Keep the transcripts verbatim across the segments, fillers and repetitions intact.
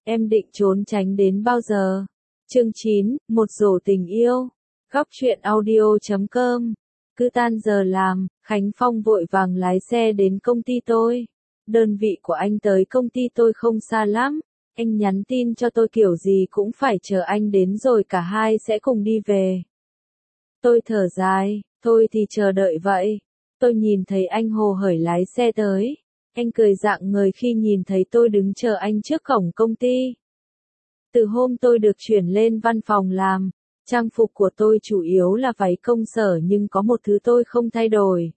Em định trốn tránh đến bao giờ? Chương chín, một rổ tình yêu. Góc truyện audio chấm com. Cứ tan giờ làm, Khánh Phong vội vàng lái xe đến công ty tôi. Đơn vị của anh tới công ty tôi không xa lắm. Anh nhắn tin cho tôi kiểu gì cũng phải chờ anh đến rồi cả hai sẽ cùng đi về. Tôi thở dài, thôi thì chờ đợi vậy. Tôi nhìn thấy anh hồ hởi lái xe tới. Anh cười rạng ngời khi nhìn thấy tôi đứng chờ anh trước cổng công ty. Từ hôm tôi được chuyển lên văn phòng làm, trang phục của tôi chủ yếu là váy công sở nhưng có một thứ tôi không thay đổi.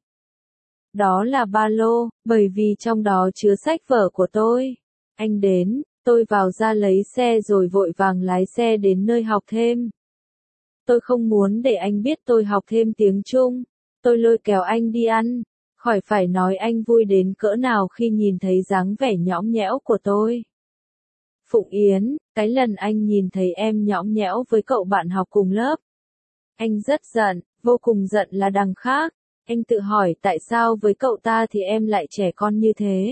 Đó là ba lô, bởi vì trong đó chứa sách vở của tôi. Anh đến, tôi vào ra lấy xe rồi vội vàng lái xe đến nơi học thêm. Tôi không muốn để anh biết tôi học thêm tiếng Trung. Tôi lôi kéo anh đi ăn. Khỏi phải nói anh vui đến cỡ nào khi nhìn thấy dáng vẻ nhõng nhẽo của tôi. Phụng Yến, cái lần anh nhìn thấy em nhõng nhẽo với cậu bạn học cùng lớp. Anh rất giận, vô cùng giận là đằng khác. Anh tự hỏi tại sao với cậu ta thì em lại trẻ con như thế.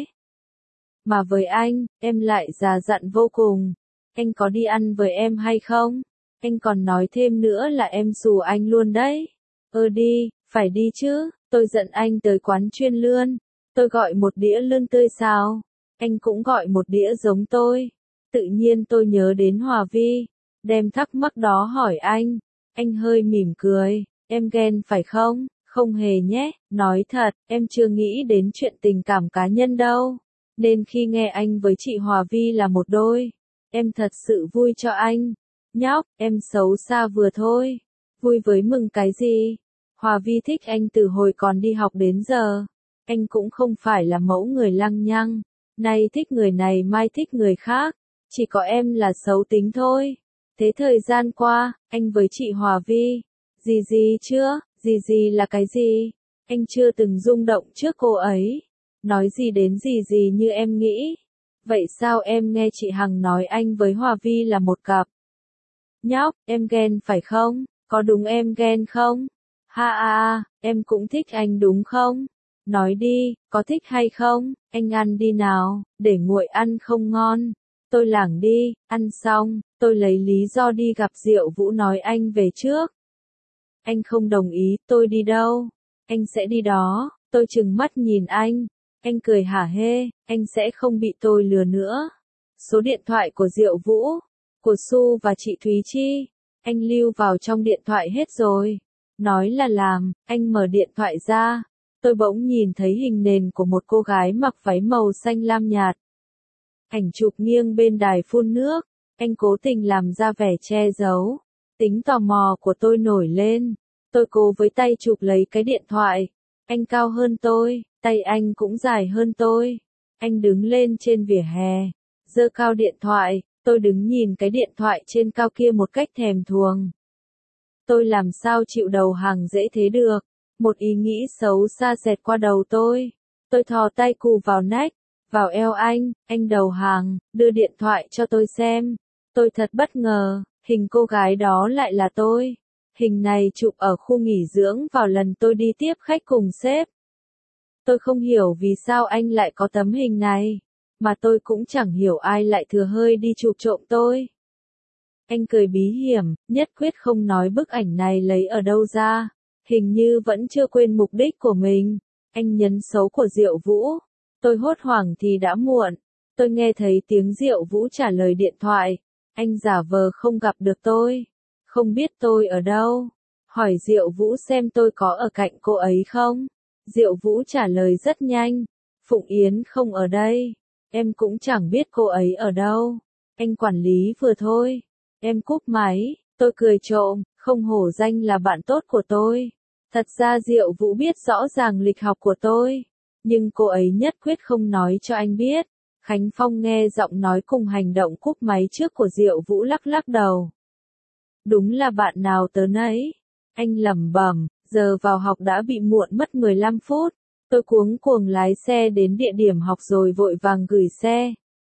Mà với anh, em lại già dặn vô cùng. Anh có đi ăn với em hay không? Anh còn nói thêm nữa là em xù anh luôn đấy. Ơ đi, phải đi chứ. Tôi dẫn anh tới quán chuyên lươn. Tôi gọi một đĩa lươn tươi xào. Anh cũng gọi một đĩa giống tôi. Tự nhiên tôi nhớ đến Hòa Vi. Đem thắc mắc đó hỏi anh. Anh hơi mỉm cười. Em ghen phải không? Không hề nhé. Nói thật, em chưa nghĩ đến chuyện tình cảm cá nhân đâu. Nên khi nghe anh với chị Hòa Vi là một đôi, em thật sự vui cho anh. Nhóc, em xấu xa vừa thôi. Vui với mừng cái gì? Hòa Vi thích anh từ hồi còn đi học đến giờ. Anh cũng không phải là mẫu người lăng nhăng. Nay thích người này mai thích người khác. Chỉ có em là xấu tính thôi. Thế thời gian qua, anh với chị Hòa Vi. Gì gì chưa? Gì gì là cái gì? Anh chưa từng rung động trước cô ấy. Nói gì đến gì gì như em nghĩ. Vậy sao em nghe chị Hằng nói anh với Hòa Vi là một cặp? Nhóc, em ghen phải không? Có đúng em ghen không? Ha à, em cũng thích anh đúng không? Nói đi, có thích hay không? Anh ăn đi nào, để nguội ăn không ngon. Tôi lảng đi, ăn xong, tôi lấy lý do đi gặp Diệu Vũ nói anh về trước. Anh không đồng ý, tôi đi đâu? Anh sẽ đi đó, tôi trừng mắt nhìn anh. Anh cười hả hê, anh sẽ không bị tôi lừa nữa. Số điện thoại của Diệu Vũ, của Su và chị Thúy Chi, anh lưu vào trong điện thoại hết rồi. Nói là làm, anh mở điện thoại ra. Tôi bỗng nhìn thấy hình nền của một cô gái mặc váy màu xanh lam nhạt. Ảnh chụp nghiêng bên đài phun nước, anh cố tình làm ra vẻ che giấu. Tính tò mò của tôi nổi lên. Tôi cố với tay chụp lấy cái điện thoại. Anh cao hơn tôi, tay anh cũng dài hơn tôi. Anh đứng lên trên vỉa hè, giơ cao điện thoại, tôi đứng nhìn cái điện thoại trên cao kia một cách thèm thuồng. Tôi làm sao chịu đầu hàng dễ thế được. Một ý nghĩ xấu xa xẹt qua đầu tôi. Tôi thò tay cù vào nách, vào eo anh, anh đầu hàng, đưa điện thoại cho tôi xem. Tôi thật bất ngờ, hình cô gái đó lại là tôi. Hình này chụp ở khu nghỉ dưỡng vào lần tôi đi tiếp khách cùng sếp. Tôi không hiểu vì sao anh lại có tấm hình này, mà tôi cũng chẳng hiểu ai lại thừa hơi đi chụp trộm tôi. Anh cười bí hiểm, nhất quyết không nói bức ảnh này lấy ở đâu ra. Hình như vẫn chưa quên mục đích của mình. Anh nhấn số của Diệu Vũ. Tôi hốt hoảng thì đã muộn. Tôi nghe thấy tiếng Diệu Vũ trả lời điện thoại. Anh giả vờ không gặp được tôi. Không biết tôi ở đâu. Hỏi Diệu Vũ xem tôi có ở cạnh cô ấy không. Diệu Vũ trả lời rất nhanh. Phụng Yến không ở đây. Em cũng chẳng biết cô ấy ở đâu. Anh quản lý vừa thôi. Em cúp máy. Tôi cười trộm, không hổ danh là bạn tốt của tôi. Thật ra Diệu Vũ biết rõ ràng lịch học của tôi. Nhưng cô ấy nhất quyết không nói cho anh biết. Khánh Phong nghe giọng nói cùng hành động cúp máy trước của Diệu Vũ lắc lắc đầu. Đúng là bạn nào tớ nấy. Anh lẩm bẩm, giờ vào học đã bị muộn mất mười lăm phút. Tôi cuống cuồng lái xe đến địa điểm học rồi vội vàng gửi xe.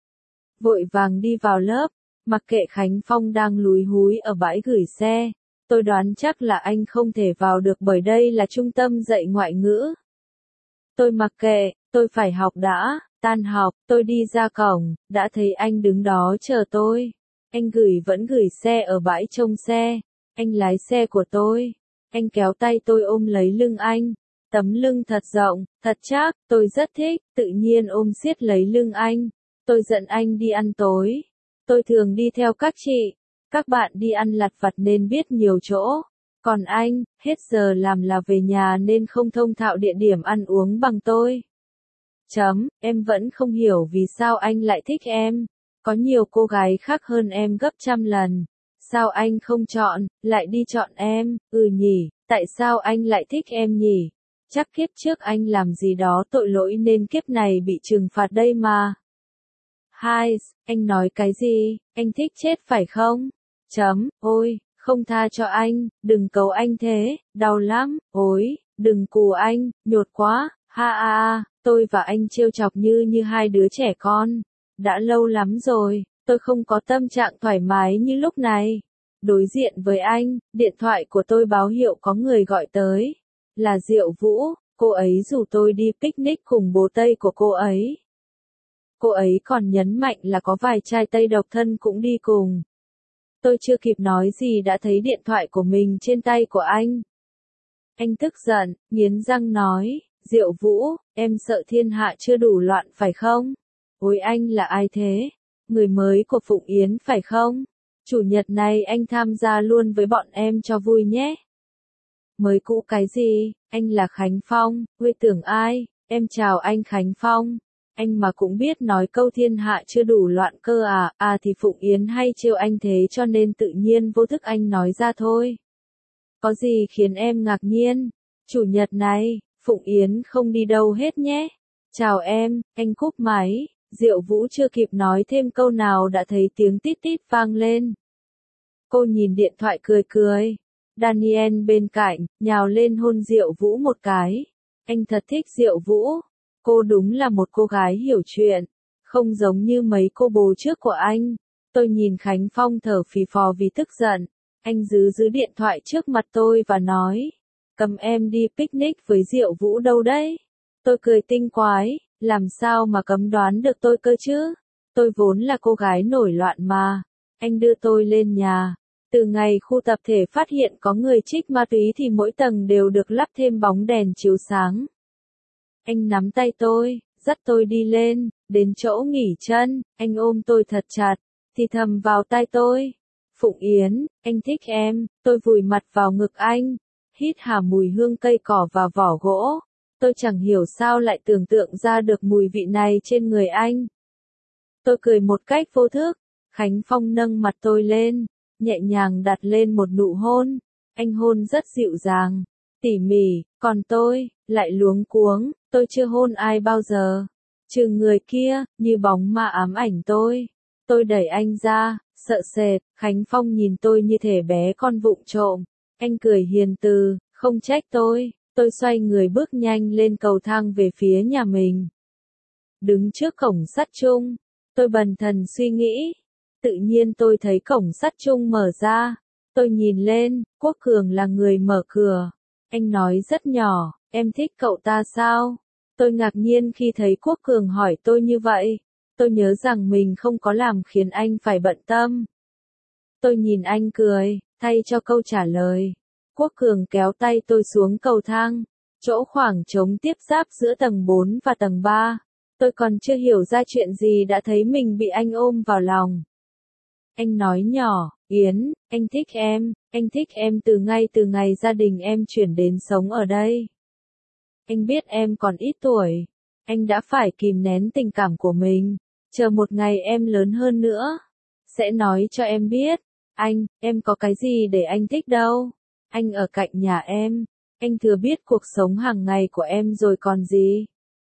Vội vàng đi vào lớp, mặc kệ Khánh Phong đang lúi húi ở bãi gửi xe. Tôi đoán chắc là anh không thể vào được bởi đây là trung tâm dạy ngoại ngữ. Tôi mặc kệ, tôi phải học đã. Tan học, tôi đi ra cổng, đã thấy anh đứng đó chờ tôi. Anh gửi vẫn gửi xe ở bãi trông xe. Anh lái xe của tôi. Anh kéo tay tôi ôm lấy lưng anh. Tấm lưng thật rộng, thật chắc, tôi rất thích, tự nhiên ôm siết lấy lưng anh. Tôi dẫn anh đi ăn tối. Tôi thường đi theo các chị. Các bạn đi ăn lặt vặt nên biết nhiều chỗ. Còn anh, hết giờ làm là về nhà nên không thông thạo địa điểm ăn uống bằng tôi. Chấm, em vẫn không hiểu vì sao anh lại thích em. Có nhiều cô gái khác hơn em gấp trăm lần. Sao anh không chọn, lại đi chọn em, ừ nhỉ, tại sao anh lại thích em nhỉ? Chắc kiếp trước anh làm gì đó tội lỗi nên kiếp này bị trừng phạt đây mà. Hai, anh nói cái gì, anh thích chết phải không? Chấm, ôi, không tha cho anh, đừng cầu anh thế, đau lắm, ôi, đừng cù anh, nhột quá, ha ha ha, tôi và anh trêu chọc như như hai đứa trẻ con. Đã lâu lắm rồi, tôi không có tâm trạng thoải mái như lúc này. Đối diện với anh, điện thoại của tôi báo hiệu có người gọi tới. Là Diệu Vũ, cô ấy rủ tôi đi picnic cùng bố Tây của cô ấy. Cô ấy còn nhấn mạnh là có vài trai Tây độc thân cũng đi cùng. Tôi chưa kịp nói gì đã thấy điện thoại của mình trên tay của anh. Anh tức giận, nghiến răng nói, Diệu Vũ, em sợ thiên hạ chưa đủ loạn phải không? Ôi anh là ai thế? Người mới của Phụng Yến phải không? Chủ nhật này anh tham gia luôn với bọn em cho vui nhé. Mới cũ cái gì? Anh là Khánh Phong, Huy tưởng ai? Em chào anh Khánh Phong. Anh mà cũng biết nói câu thiên hạ chưa đủ loạn cơ à? À thì Phụng Yến hay trêu anh thế cho nên tự nhiên vô thức anh nói ra thôi. Có gì khiến em ngạc nhiên? Chủ nhật này, Phụng Yến không đi đâu hết nhé. Chào em, anh cúp máy. Diệu Vũ chưa kịp nói thêm câu nào đã thấy tiếng tít tít vang lên. Cô nhìn điện thoại cười cười. Daniel bên cạnh, nhào lên hôn Diệu Vũ một cái. Anh thật thích Diệu Vũ. Cô đúng là một cô gái hiểu chuyện. Không giống như mấy cô bồ trước của anh. Tôi nhìn Khánh Phong thở phì phò vì tức giận. Anh giữ giữ điện thoại trước mặt tôi và nói. Cầm em đi picnic với Diệu Vũ đâu đấy? Tôi cười tinh quái. Làm sao mà cấm đoán được tôi cơ chứ? Tôi vốn là cô gái nổi loạn mà. Anh đưa tôi lên nhà. Từ ngày khu tập thể phát hiện có người trích ma túy thì mỗi tầng đều được lắp thêm bóng đèn chiếu sáng. Anh nắm tay tôi, dắt tôi đi lên, đến chỗ nghỉ chân, anh ôm tôi thật chặt, thì thầm vào tai tôi. Phụng Yến, anh thích em, tôi vùi mặt vào ngực anh, hít hà mùi hương cây cỏ và vỏ gỗ. Tôi chẳng hiểu sao lại tưởng tượng ra được mùi vị này trên người anh. Tôi cười một cách vô thức, Khánh Phong nâng mặt tôi lên, nhẹ nhàng đặt lên một nụ hôn. Anh hôn rất dịu dàng, tỉ mỉ, còn tôi, lại luống cuống, tôi chưa hôn ai bao giờ. Trừ người kia, như bóng ma ám ảnh tôi. Tôi đẩy anh ra, sợ sệt, Khánh Phong nhìn tôi như thể bé con vụng trộm. Anh cười hiền từ, không trách tôi. Tôi xoay người bước nhanh lên cầu thang về phía nhà mình. Đứng trước cổng sắt chung, tôi bần thần suy nghĩ. Tự nhiên tôi thấy cổng sắt chung mở ra. Tôi nhìn lên, Quốc Cường là người mở cửa. Anh nói rất nhỏ, em thích cậu ta sao? Tôi ngạc nhiên khi thấy Quốc Cường hỏi tôi như vậy. Tôi nhớ rằng mình không có làm khiến anh phải bận tâm. Tôi nhìn anh cười, thay cho câu trả lời. Quốc Cường kéo tay tôi xuống cầu thang, chỗ khoảng trống tiếp giáp giữa tầng bốn và tầng ba. Tôi còn chưa hiểu ra chuyện gì đã thấy mình bị anh ôm vào lòng. Anh nói nhỏ, Yến, anh thích em, anh thích em từ ngay từ ngày gia đình em chuyển đến sống ở đây. Anh biết em còn ít tuổi, anh đã phải kìm nén tình cảm của mình, chờ một ngày em lớn hơn nữa, sẽ nói cho em biết, anh, em có cái gì để anh thích đâu. Anh ở cạnh nhà em, anh thừa biết cuộc sống hàng ngày của em rồi còn gì.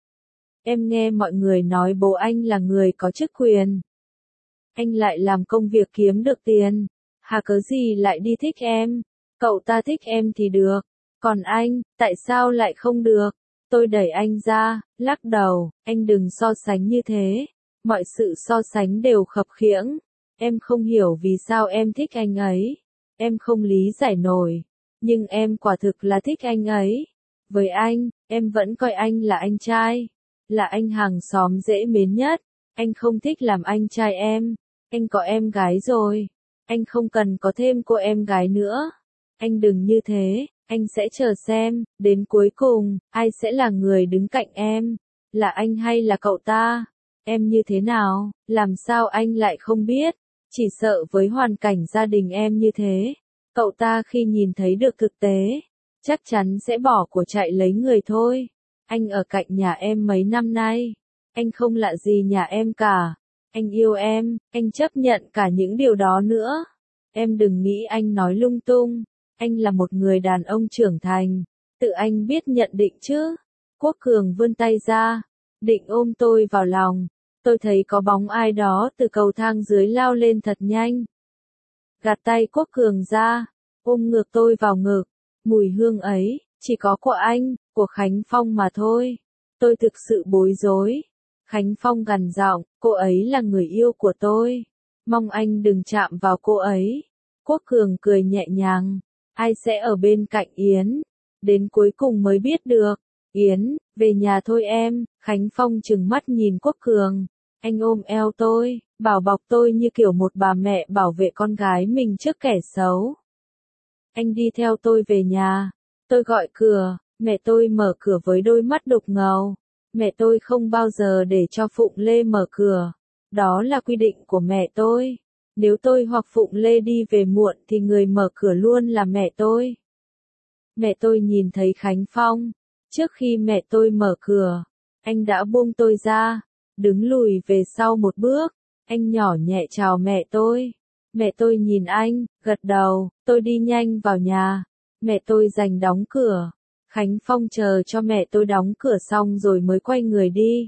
Em nghe mọi người nói bố anh là người có chức quyền. Anh lại làm công việc kiếm được tiền, hà cớ gì lại đi thích em, cậu ta thích em thì được, còn anh, tại sao lại không được? Tôi đẩy anh ra, lắc đầu, anh đừng so sánh như thế, mọi sự so sánh đều khập khiễng, em không hiểu vì sao em thích anh ấy, em không lý giải nổi, nhưng em quả thực là thích anh ấy, với anh, em vẫn coi anh là anh trai, là anh hàng xóm dễ mến nhất, anh không thích làm anh trai em, anh có em gái rồi, anh không cần có thêm cô em gái nữa, anh đừng như thế, anh sẽ chờ xem, đến cuối cùng, ai sẽ là người đứng cạnh em, là anh hay là cậu ta, em như thế nào, làm sao anh lại không biết, chỉ sợ với hoàn cảnh gia đình em như thế, cậu ta khi nhìn thấy được thực tế, chắc chắn sẽ bỏ của chạy lấy người thôi. Anh ở cạnh nhà em mấy năm nay, anh không lạ gì nhà em cả, anh yêu em, anh chấp nhận cả những điều đó nữa. Em đừng nghĩ anh nói lung tung, anh là một người đàn ông trưởng thành, tự anh biết nhận định chứ. Quốc Cường vươn tay ra, định ôm tôi vào lòng, tôi thấy có bóng ai đó từ cầu thang dưới lao lên thật nhanh. Gạt tay Quốc Cường ra, ôm ngược tôi vào ngực, mùi hương ấy, chỉ có của anh, của Khánh Phong mà thôi. Tôi thực sự bối rối. Khánh Phong gằn giọng, cô ấy là người yêu của tôi. Mong anh đừng chạm vào cô ấy. Quốc Cường cười nhẹ nhàng. Ai sẽ ở bên cạnh Yến? Đến cuối cùng mới biết được. Yến, về nhà thôi em. Khánh Phong trừng mắt nhìn Quốc Cường. Anh ôm eo tôi, bảo bọc tôi như kiểu một bà mẹ bảo vệ con gái mình trước kẻ xấu. Anh đi theo tôi về nhà. Tôi gọi cửa, mẹ tôi mở cửa với đôi mắt đục ngầu. Mẹ tôi không bao giờ để cho Phụng Lê mở cửa. Đó là quy định của mẹ tôi. Nếu tôi hoặc Phụng Lê đi về muộn thì người mở cửa luôn là mẹ tôi. Mẹ tôi nhìn thấy Khánh Phong. Trước khi mẹ tôi mở cửa, anh đã buông tôi ra, đứng lùi về sau một bước. Anh nhỏ nhẹ chào mẹ tôi. Mẹ tôi nhìn anh, gật đầu, tôi đi nhanh vào nhà. Mẹ tôi giành đóng cửa. Khánh Phong chờ cho mẹ tôi đóng cửa xong rồi mới quay người đi.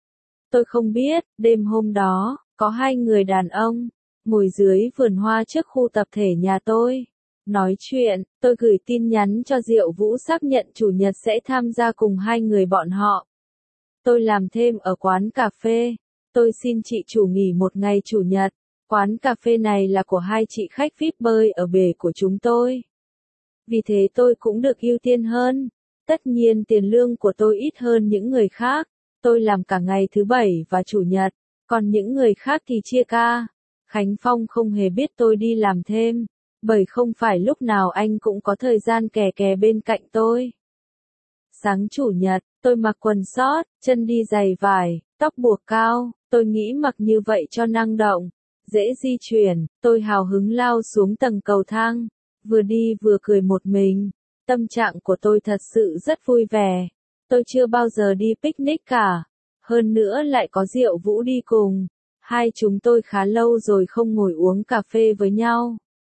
Tôi không biết, đêm hôm đó, có hai người đàn ông, ngồi dưới vườn hoa trước khu tập thể nhà tôi. Nói chuyện, tôi gửi tin nhắn cho Diệu Vũ xác nhận chủ nhật sẽ tham gia cùng hai người bọn họ. Tôi làm thêm ở quán cà phê. Tôi xin chị chủ nghỉ một ngày chủ nhật. Quán cà phê này là của hai chị khách vi ai pi bơi ở bể của chúng tôi. Vì thế tôi cũng được ưu tiên hơn. Tất nhiên tiền lương của tôi ít hơn những người khác. Tôi làm cả ngày thứ bảy và chủ nhật, còn những người khác thì chia ca. Khánh Phong không hề biết tôi đi làm thêm, bởi không phải lúc nào anh cũng có thời gian kè kè bên cạnh tôi. Sáng chủ nhật, tôi mặc quần short, chân đi giày vải, tóc buộc cao, tôi nghĩ mặc như vậy cho năng động, dễ di chuyển, tôi hào hứng lao xuống tầng cầu thang, vừa đi vừa cười một mình. Tâm trạng của tôi thật sự rất vui vẻ. Tôi chưa bao giờ đi picnic cả. Hơn nữa lại có Diệu Vũ đi cùng. Hai chúng tôi khá lâu rồi không ngồi uống cà phê với nhau.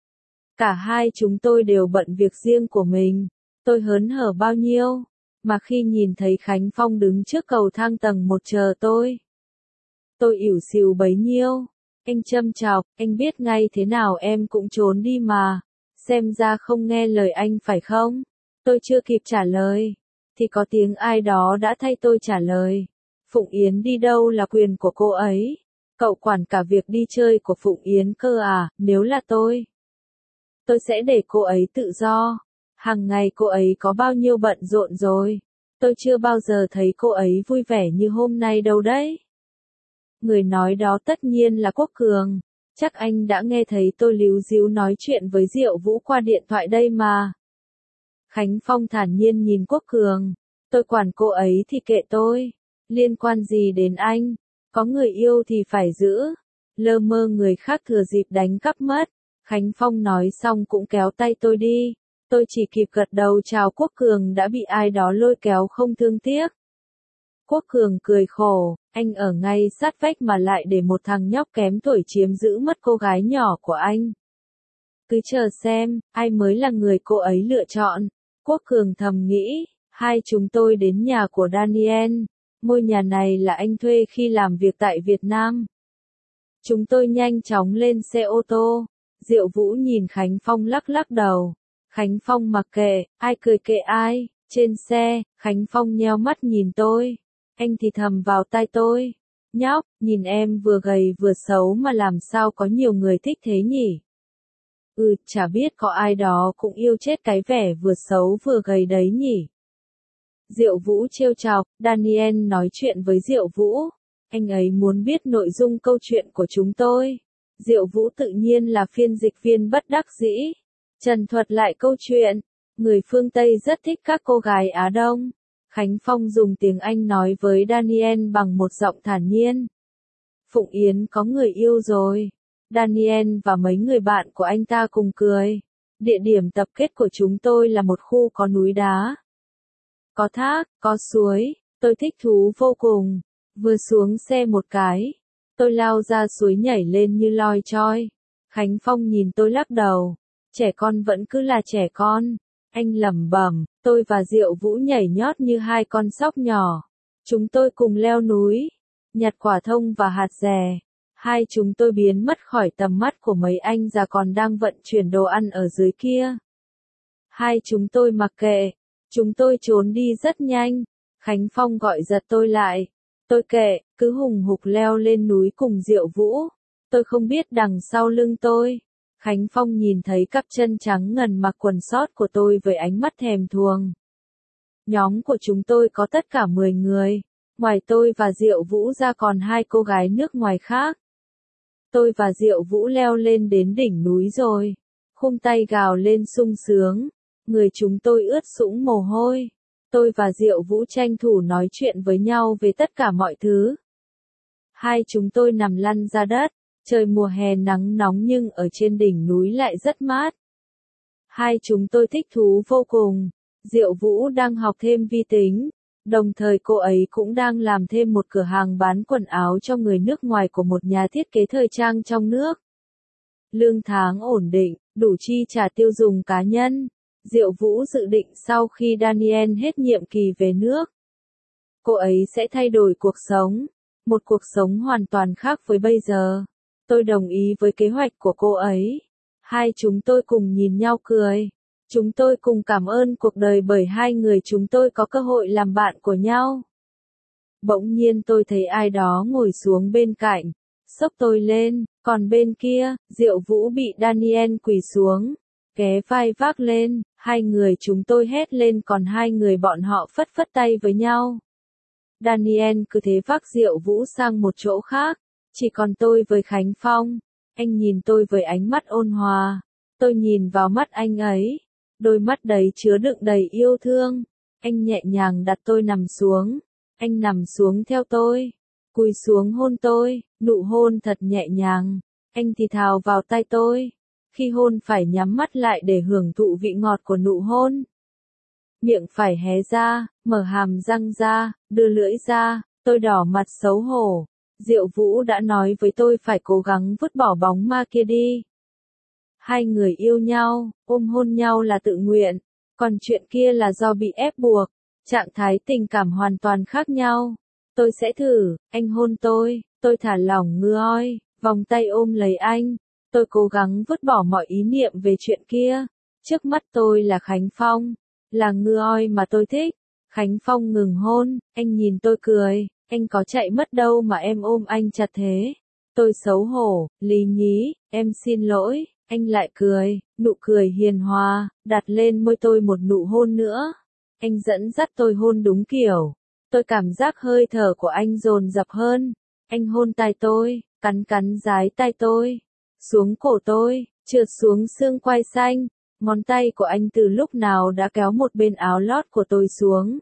Cả hai chúng tôi đều bận việc riêng của mình. Tôi hớn hở bao nhiêu. Mà khi nhìn thấy Khánh Phong đứng trước cầu thang tầng một chờ tôi. Tôi ỉu xìu bấy nhiêu. Anh châm chọc, anh biết ngay thế nào em cũng trốn đi mà. Xem ra không nghe lời anh phải không? Tôi chưa kịp trả lời, thì có tiếng ai đó đã thay tôi trả lời. Phụng Yến đi đâu là quyền của cô ấy. Cậu quản cả việc đi chơi của Phụng Yến cơ à, nếu là tôi. Tôi sẽ để cô ấy tự do. Hàng ngày cô ấy có bao nhiêu bận rộn rồi. Tôi chưa bao giờ thấy cô ấy vui vẻ như hôm nay đâu đấy. Người nói đó tất nhiên là Quốc Cường. Chắc anh đã nghe thấy tôi líu díu nói chuyện với Diệu Vũ qua điện thoại đây mà. Khánh Phong thản nhiên nhìn Quốc Cường. Tôi quản cô ấy thì kệ tôi. Liên quan gì đến anh? Có người yêu thì phải giữ. Lơ mơ người khác thừa dịp đánh cắp mất. Khánh Phong nói xong cũng kéo tay tôi đi. Tôi chỉ kịp gật đầu chào Quốc Cường đã bị ai đó lôi kéo không thương tiếc. Quốc Cường cười khổ, anh ở ngay sát vách mà lại để một thằng nhóc kém tuổi chiếm giữ mất cô gái nhỏ của anh. Cứ chờ xem, ai mới là người cô ấy lựa chọn. Quốc Cường thầm nghĩ, hai chúng tôi đến nhà của Daniel. Ngôi nhà này là anh thuê khi làm việc tại Việt Nam. Chúng tôi nhanh chóng lên xe ô tô. Diệu Vũ nhìn Khánh Phong lắc lắc đầu. Khánh Phong mặc kệ, ai cười kệ ai. Trên xe, Khánh Phong nheo mắt nhìn tôi. Anh thì thầm vào tai tôi. Nhóc, nhìn em vừa gầy vừa xấu mà làm sao có nhiều người thích thế nhỉ? Ừ, chả biết có ai đó cũng yêu chết cái vẻ vừa xấu vừa gầy đấy nhỉ? Diệu Vũ trêu chọc, Daniel nói chuyện với Diệu Vũ. Anh ấy muốn biết nội dung câu chuyện của chúng tôi. Diệu Vũ tự nhiên là phiên dịch viên bất đắc dĩ. Trần thuật lại câu chuyện. Người phương Tây rất thích các cô gái Á Đông. Khánh Phong dùng tiếng Anh nói với Daniel bằng một giọng thản nhiên. Phụng Yến có người yêu rồi. Daniel và mấy người bạn của anh ta cùng cười. Địa điểm tập kết của chúng tôi là một khu có núi đá. Có thác, có suối, tôi thích thú vô cùng. Vừa xuống xe một cái, tôi lao ra suối nhảy lên như loi choi. Khánh Phong nhìn tôi lắc đầu. Trẻ con vẫn cứ là trẻ con. Anh lẩm bẩm, tôi và Diệu Vũ nhảy nhót như hai con sóc nhỏ. Chúng tôi cùng leo núi, nhặt quả thông và hạt dẻ. Hai chúng tôi biến mất khỏi tầm mắt của mấy anh già còn đang vận chuyển đồ ăn ở dưới kia. Hai chúng tôi mặc kệ. Chúng tôi trốn đi rất nhanh. Khánh Phong gọi giật tôi lại. Tôi kệ, cứ hùng hục leo lên núi cùng Diệu Vũ. Tôi không biết đằng sau lưng tôi. Khánh Phong nhìn thấy cặp chân trắng ngần mặc quần sót của tôi với ánh mắt thèm thuồng. Nhóm của chúng tôi có tất cả mười người. Ngoài tôi và Diệu Vũ ra còn hai cô gái nước ngoài khác. Tôi và Diệu Vũ leo lên đến đỉnh núi rồi. Khum tay gào lên sung sướng. Người chúng tôi ướt sũng mồ hôi. Tôi và Diệu Vũ tranh thủ nói chuyện với nhau về tất cả mọi thứ. Hai chúng tôi nằm lăn ra đất. Trời mùa hè nắng nóng nhưng ở trên đỉnh núi lại rất mát. Hai chúng tôi thích thú vô cùng. Diệu Vũ đang học thêm vi tính. Đồng thời cô ấy cũng đang làm thêm một cửa hàng bán quần áo cho người nước ngoài của một nhà thiết kế thời trang trong nước. Lương tháng ổn định, đủ chi trả tiêu dùng cá nhân. Diệu Vũ dự định sau khi Daniel hết nhiệm kỳ về nước, cô ấy sẽ thay đổi cuộc sống. Một cuộc sống hoàn toàn khác với bây giờ. Tôi đồng ý với kế hoạch của cô ấy. Hai chúng tôi cùng nhìn nhau cười. Chúng tôi cùng cảm ơn cuộc đời bởi hai người chúng tôi có cơ hội làm bạn của nhau. Bỗng nhiên tôi thấy ai đó ngồi xuống bên cạnh, xốc tôi lên, còn bên kia, Diệu Vũ bị Daniel quỳ xuống, ké vai vác lên, hai người chúng tôi hét lên còn hai người bọn họ phất phất tay với nhau. Daniel cứ thế vác Diệu Vũ sang một chỗ khác, chỉ còn tôi với Khánh Phong. Anh nhìn tôi với ánh mắt ôn hòa, tôi nhìn vào mắt anh ấy. Đôi mắt đấy chứa đựng đầy yêu thương. Anh nhẹ nhàng đặt tôi nằm xuống. Anh nằm xuống theo tôi. Cúi xuống hôn tôi, nụ hôn thật nhẹ nhàng. Anh thì thào vào tai tôi. Khi hôn phải nhắm mắt lại để hưởng thụ vị ngọt của nụ hôn. Miệng phải hé ra, mở hàm răng ra, đưa lưỡi ra. Tôi đỏ mặt xấu hổ. Diệu Vũ đã nói với tôi phải cố gắng vứt bỏ bóng ma kia đi. Hai người yêu nhau, ôm hôn nhau là tự nguyện, còn chuyện kia là do bị ép buộc, trạng thái tình cảm hoàn toàn khác nhau. Tôi sẽ thử, anh hôn tôi, tôi thả lỏng ngư oi, vòng tay ôm lấy anh, tôi cố gắng vứt bỏ mọi ý niệm về chuyện kia. Trước mắt tôi là Khánh Phong, là ngư oi mà tôi thích. Khánh Phong ngừng hôn, anh nhìn tôi cười, anh có chạy mất đâu mà em ôm anh chặt thế. Tôi xấu hổ, lý nhí, em xin lỗi. Anh lại cười, nụ cười hiền hòa, đặt lên môi tôi một nụ hôn nữa. Anh dẫn dắt tôi hôn đúng kiểu. Tôi cảm giác hơi thở của anh dồn dập hơn. Anh hôn tai tôi, cắn cắn dái tai tôi, xuống cổ tôi, trượt xuống xương quai xanh. Ngón tay của anh từ lúc nào đã kéo một bên áo lót của tôi xuống.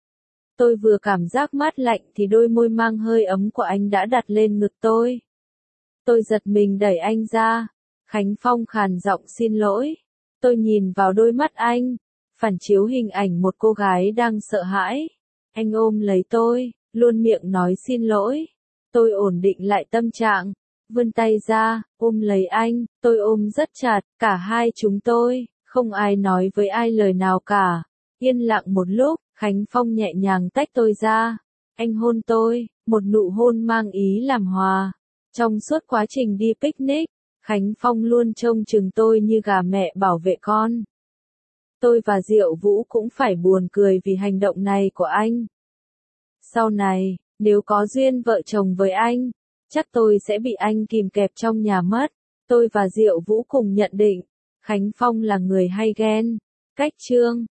Tôi vừa cảm giác mát lạnh thì đôi môi mang hơi ấm của anh đã đặt lên ngực tôi. Tôi giật mình đẩy anh ra. Khánh Phong khàn giọng xin lỗi. Tôi nhìn vào đôi mắt anh, phản chiếu hình ảnh một cô gái đang sợ hãi. Anh ôm lấy tôi, luôn miệng nói xin lỗi. Tôi ổn định lại tâm trạng, vươn tay ra, ôm lấy anh, tôi ôm rất chặt, cả hai chúng tôi, không ai nói với ai lời nào cả. Yên lặng một lúc, Khánh Phong nhẹ nhàng tách tôi ra. Anh hôn tôi, một nụ hôn mang ý làm hòa. Trong suốt quá trình đi picnic, Khánh Phong luôn trông chừng tôi như gà mẹ bảo vệ con. Tôi và Diệu Vũ cũng phải buồn cười vì hành động này của anh. Sau này, nếu có duyên vợ chồng với anh, chắc tôi sẽ bị anh kìm kẹp trong nhà mất. Tôi và Diệu Vũ cùng nhận định, Khánh Phong là người hay ghen. Cách chương